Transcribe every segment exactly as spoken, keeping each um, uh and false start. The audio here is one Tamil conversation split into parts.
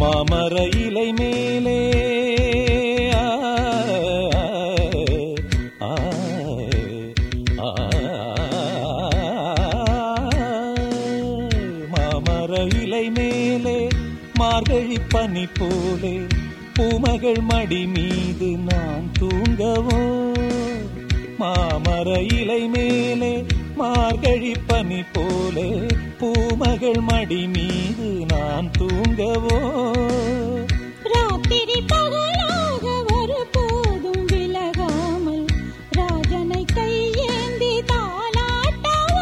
மாமர இலை மேலே மாமர இலை மேலே மார்கழி பனி போலே பூமகள் மடி மீது நான் தூங்கவோ மாமர இலை மேலே மார்கழி பனி போலே பூமகள் மடி மீது நான் தூங்கவோ ராத்திரி பகலாக ஒரு போதும் விலகாமல் ராஜனை கையேந்தி தாலாட்டவோ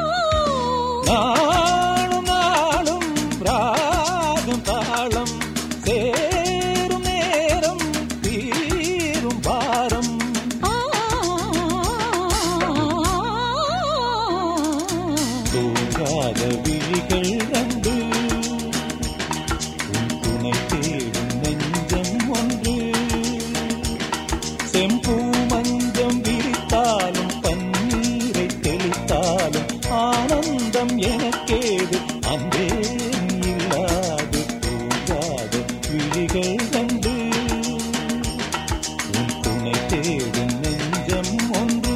நாளும் நாளும் ராகம் தாளம் சேரும் நேரம் தீரும் பாரம் தூங்காத விழிகள் கண்டு உன் துணை தேடும் நெஞ்சம் ஒன்று செம்பூ மஞ்சம் விரித்தாலும் பன்னீரை தெளித்தாலும் ஆனந்தம் எனக்கேது அன்பே இல்லாது தூங்காத விழிகள் கண்டு உன் துணை தேடும் நெஞ்சம் ஒன்று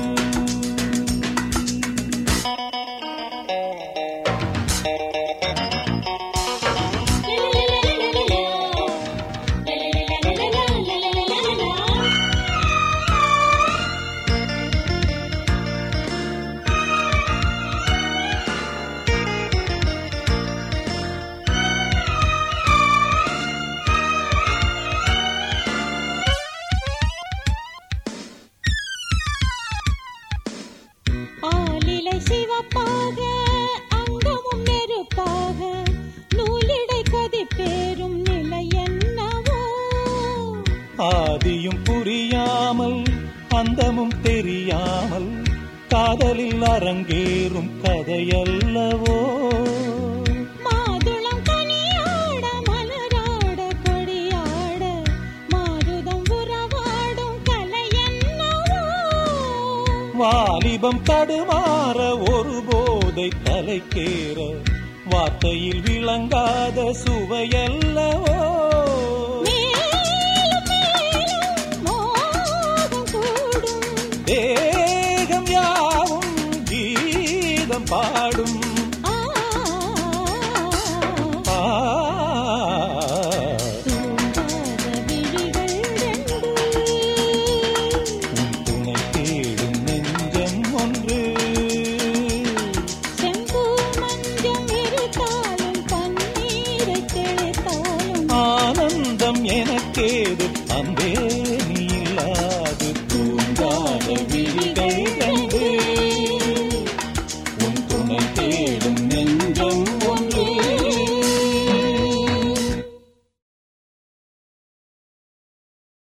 ஆலிலை சிவப்பாக அங்கமும் நெருப்பாக நூலிடை கொதிப்பேறும் நிலை என்னவோ ஆதியும் புரியாமல் அந்தமும் தெரியாமல் காதலில் அரங்கேறும் கதையல்லவோ மாதுளம் கனியாட மலராட கொடியாட மாருதம் உறவாடும் கலை என்னவோ வாலிபம் தடுமாற ஒரு போதை தலைக்கேற வார்த்தையில் விளங்காத சுவையல்லவோ